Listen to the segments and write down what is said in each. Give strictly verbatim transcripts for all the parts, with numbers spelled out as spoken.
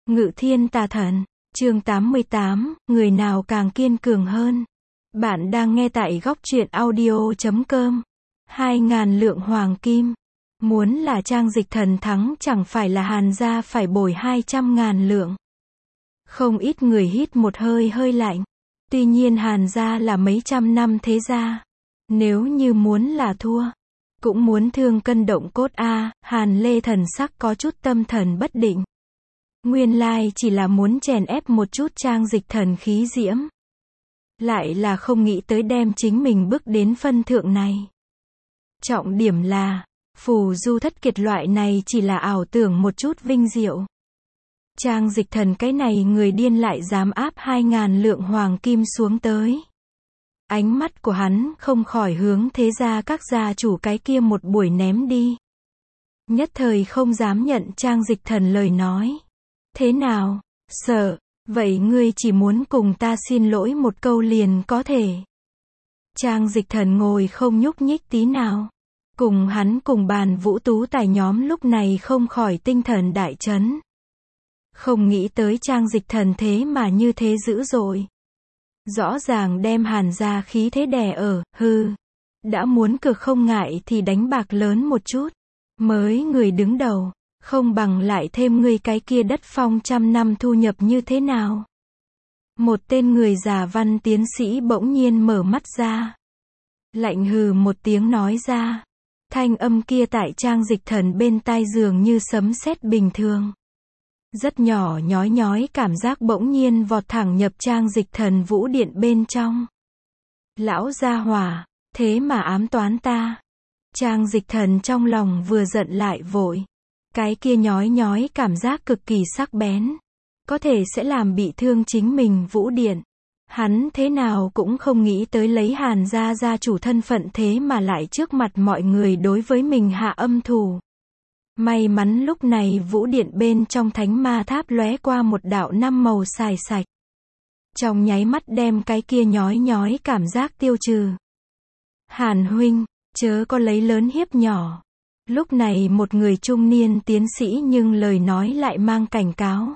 Ngự thiên tà thần, chương tám mươi tám, người nào càng kiên cường hơn. Bạn đang nghe tại góc truyện audio chấm com. Hai ngàn lượng hoàng kim. Muốn là Trang Dịch Thần thắng chẳng phải là Hàn gia phải bồi hai trăm ngàn lượng. Không ít người hít một hơi hơi lạnh. Tuy nhiên Hàn gia là mấy trăm năm thế gia. Nếu như muốn là thua, cũng muốn thương cân động cốt a. À, Hàn Lê thần sắc có chút tâm thần bất định. Nguyên lai chỉ là muốn chèn ép một chút Trang Dịch Thần khí diễm. Lại là không nghĩ tới đem chính mình bước đến phân thượng này. Trọng điểm là, phù du thất kiệt loại này chỉ là ảo tưởng một chút vinh diệu. Trang Dịch Thần cái này người điên lại dám áp hai ngàn lượng hoàng kim xuống tới. Ánh mắt của hắn không khỏi hướng thế gia các gia chủ cái kia một buổi ném đi. Nhất thời không dám nhận Trang Dịch Thần lời nói. Thế nào, sợ, vậy ngươi chỉ muốn cùng ta xin lỗi một câu liền có thể. Trang Dịch Thần ngồi không nhúc nhích tí nào. Cùng hắn cùng bàn Vũ Tú Tài nhóm lúc này không khỏi tinh thần đại chấn. Không nghĩ tới Trang Dịch Thần thế mà như thế dữ dội. Rõ ràng đem Hàn gia khí thế đè ở, hư. Đã muốn cược không ngại thì đánh bạc lớn một chút. Mới người đứng đầu, không bằng lại thêm ngươi cái kia đất phong trăm năm thu nhập như thế nào. Một tên người già văn tiến sĩ bỗng nhiên mở mắt ra. Lạnh hừ một tiếng nói ra. Thanh âm kia tại Trang Dịch Thần bên tai dường như sấm sét bình thường. Rất nhỏ nhói nhói cảm giác bỗng nhiên vọt thẳng nhập Trang Dịch Thần vũ điện bên trong. Lão gia hỏa, thế mà ám toán ta. Trang Dịch Thần trong lòng vừa giận lại vội. Cái kia nhói nhói cảm giác cực kỳ sắc bén. Có thể sẽ làm bị thương chính mình vũ điện. Hắn thế nào cũng không nghĩ tới lấy Hàn gia gia chủ thân phận thế mà lại trước mặt mọi người đối với mình hạ âm thủ. May mắn lúc này vũ điện bên trong thánh ma tháp lóe qua một đạo năm màu xài sạch. Trong nháy mắt đem cái kia nhói nhói cảm giác tiêu trừ. Hàn huynh, chớ có lấy lớn hiếp nhỏ. Lúc này một người trung niên tiến sĩ nhưng lời nói lại mang cảnh cáo.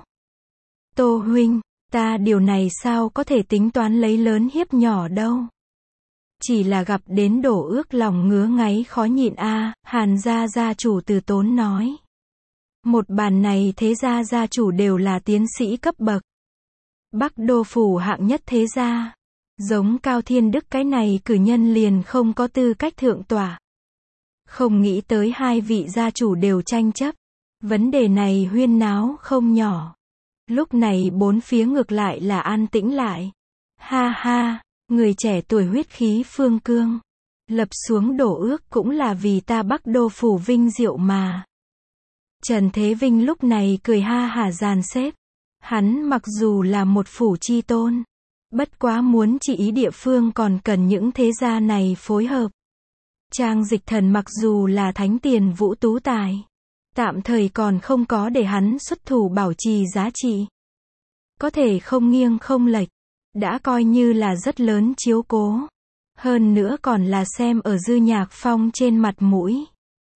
Tô huynh, ta điều này sao có thể tính toán lấy lớn hiếp nhỏ đâu. Chỉ là gặp đến đổ ước lòng ngứa ngáy khó nhịn a. À, Hàn gia gia chủ Từ Tốn nói. Một bàn này thế gia gia chủ đều là tiến sĩ cấp bậc. Bắc Đô phủ hạng nhất thế gia. Giống Cao Thiên Đức cái này cử nhân liền không có tư cách thượng tọa. Không nghĩ tới hai vị gia chủ đều tranh chấp. Vấn đề này huyên náo không nhỏ. Lúc này bốn phía ngược lại là an tĩnh lại. Ha ha, người trẻ tuổi huyết khí phương cương. Lập xuống đổ ước cũng là vì ta Bắc Đô phủ vinh diệu mà. Trần Thế Vinh lúc này cười ha hả dàn xếp. Hắn mặc dù là một phủ chi tôn. Bất quá muốn chỉ ý địa phương còn cần những thế gia này phối hợp. Trang Dịch Thần mặc dù là thánh tiền Vũ Tú Tài. Tạm thời còn không có để hắn xuất thủ bảo trì giá trị. Có thể không nghiêng không lệch. Đã coi như là rất lớn chiếu cố. Hơn nữa còn là xem ở Dư Nhạc Phong trên mặt mũi.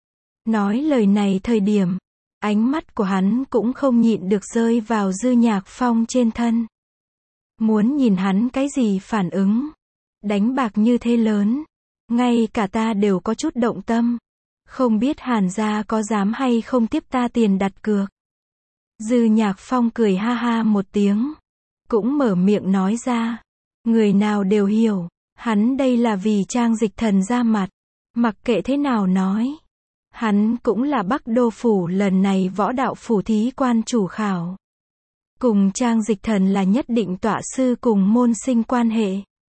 Nói lời này thời điểm, ánh mắt của hắn cũng không nhịn được rơi vào Dư Nhạc Phong trên thân. Muốn nhìn hắn cái gì phản ứng. Đánh bạc như thế lớn. Ngay cả ta đều có chút động tâm. Không biết Hàn gia có dám hay không tiếp ta tiền đặt cược. Dư Nhạc Phong cười ha ha một tiếng. Cũng mở miệng nói ra. Người nào đều hiểu. Hắn đây là vì Trang Dịch Thần ra mặt. Mặc kệ thế nào nói. Hắn cũng là Bắc Đô phủ lần này võ đạo phủ thí quan chủ khảo. Cùng Trang Dịch Thần là nhất định tọa sư cùng môn sinh quan hệ.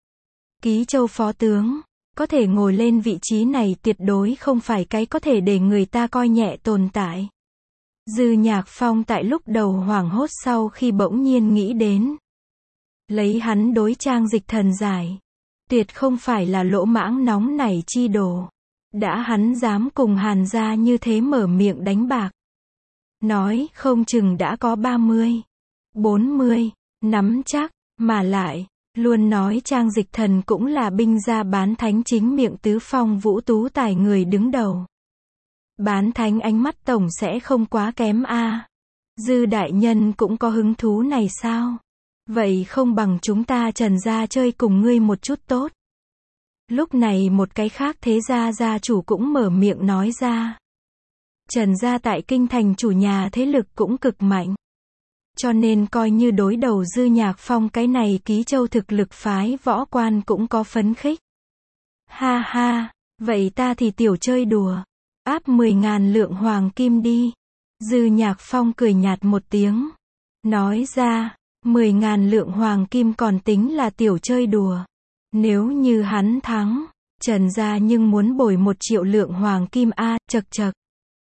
Ký Châu phó tướng. Có thể ngồi lên vị trí này tuyệt đối không phải cái có thể để người ta coi nhẹ tồn tại. Dư Nhạc Phong tại lúc đầu hoảng hốt sau khi bỗng nhiên nghĩ đến. Lấy hắn đối Trang Dịch Thần giải. Tuyệt không phải là lỗ mãng nóng nảy chi đồ. Đã hắn dám cùng Hàn gia như thế mở miệng đánh bạc. Nói không chừng đã có ba mươi, bốn mươi, nắm chắc, mà lại. Luôn nói Trang Dịch Thần cũng là binh gia bán thánh chính miệng tứ phong Vũ Tú Tài người đứng đầu. Bán thánh ánh mắt tổng sẽ không quá kém a. Dư đại nhân cũng có hứng thú này sao? Vậy không bằng chúng ta Trần gia chơi cùng ngươi một chút tốt. Lúc này một cái khác thế gia gia chủ cũng mở miệng nói ra. Trần gia tại kinh thành chủ nhà thế lực cũng cực mạnh. Cho nên coi như đối đầu Dư Nhạc Phong cái này Ký Châu thực lực phái võ quan cũng có phấn khích. Ha ha, vậy ta thì tiểu chơi đùa. Áp mười ngàn lượng hoàng kim đi. Dư Nhạc Phong cười nhạt một tiếng. Nói ra, mười ngàn lượng hoàng kim còn tính là tiểu chơi đùa. Nếu như hắn thắng, Trần gia nhưng muốn bồi một triệu lượng hoàng kim a, chật chật.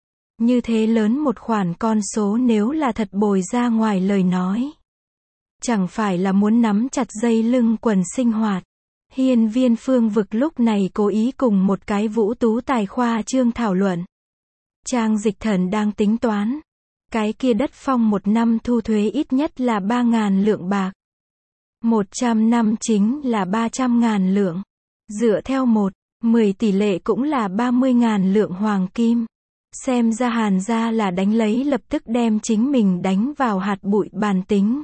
Như thế lớn một khoản con số nếu là thật bồi ra ngoài lời nói. Chẳng phải là muốn nắm chặt dây lưng quần sinh hoạt. Hiên Viên Phương Vực lúc này cố ý cùng một cái vũ tú tài khoa trương thảo luận. Trang Dịch Thần đang tính toán. Cái kia đất phong một năm thu thuế ít nhất là ba ngàn lượng bạc. một trăm năm chính là ba trăm ngàn lượng. Dựa theo một, mười tỷ lệ cũng là ba mươi ngàn lượng hoàng kim. Xem ra Hàn gia là đánh lấy lập tức đem chính mình đánh vào hạt bụi bàn tính.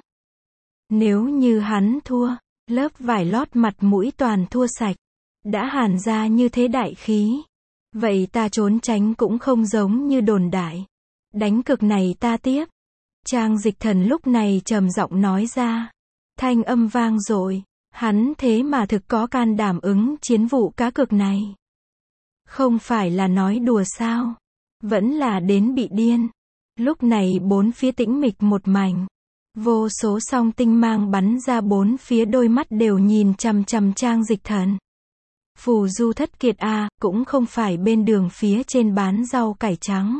Nếu như hắn thua, lớp vải lót mặt mũi toàn thua sạch. Đã Hàn gia như thế đại khí. Vậy ta trốn tránh cũng không giống như đồn đại. Đánh cực này ta tiếp. Trang Dịch Thần lúc này trầm giọng nói ra. Thanh âm vang dội. Hắn thế mà thực có can đảm ứng chiến vụ cá cược này. Không phải là nói đùa sao? Vẫn là đến bị điên. Lúc này bốn phía tĩnh mịch một mảnh. Vô số song tinh mang bắn ra bốn phía, đôi mắt đều nhìn chằm chằm Trang Dịch Thần. Phù Du thất kiệt a, cũng không phải bên đường phía trên bán rau cải trắng.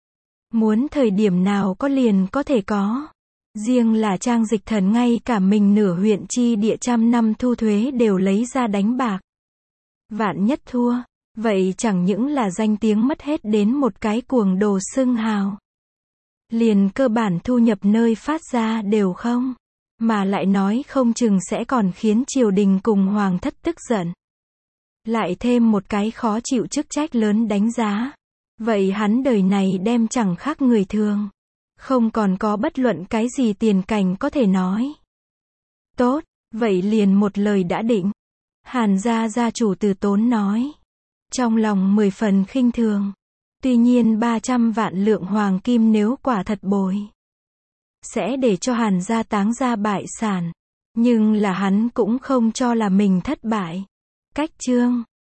Muốn thời điểm nào có liền có thể có. Riêng là Trang Dịch Thần ngay cả mình nửa huyện chi địa trăm năm thu thuế đều lấy ra đánh bạc. Vạn nhất thua, vậy chẳng những là danh tiếng mất hết đến một cái cuồng đồ xưng hào. Liền cơ bản thu nhập nơi phát ra đều không. Mà lại nói không chừng sẽ còn khiến triều đình cùng hoàng thất tức giận. Lại thêm một cái khó chịu chức trách lớn đánh giá. Vậy hắn đời này đem chẳng khác người thường. Không còn có bất luận cái gì tiền cảnh có thể nói. Tốt, vậy liền một lời đã định. Hàn gia gia chủ Từ Tốn nói. Trong lòng mười phần khinh thường. Tuy nhiên ba trăm vạn lượng hoàng kim nếu quả thật bồi. Sẽ để cho Hàn gia táng gia bại sản. Nhưng là hắn cũng không cho là mình thất bại. Cách chương.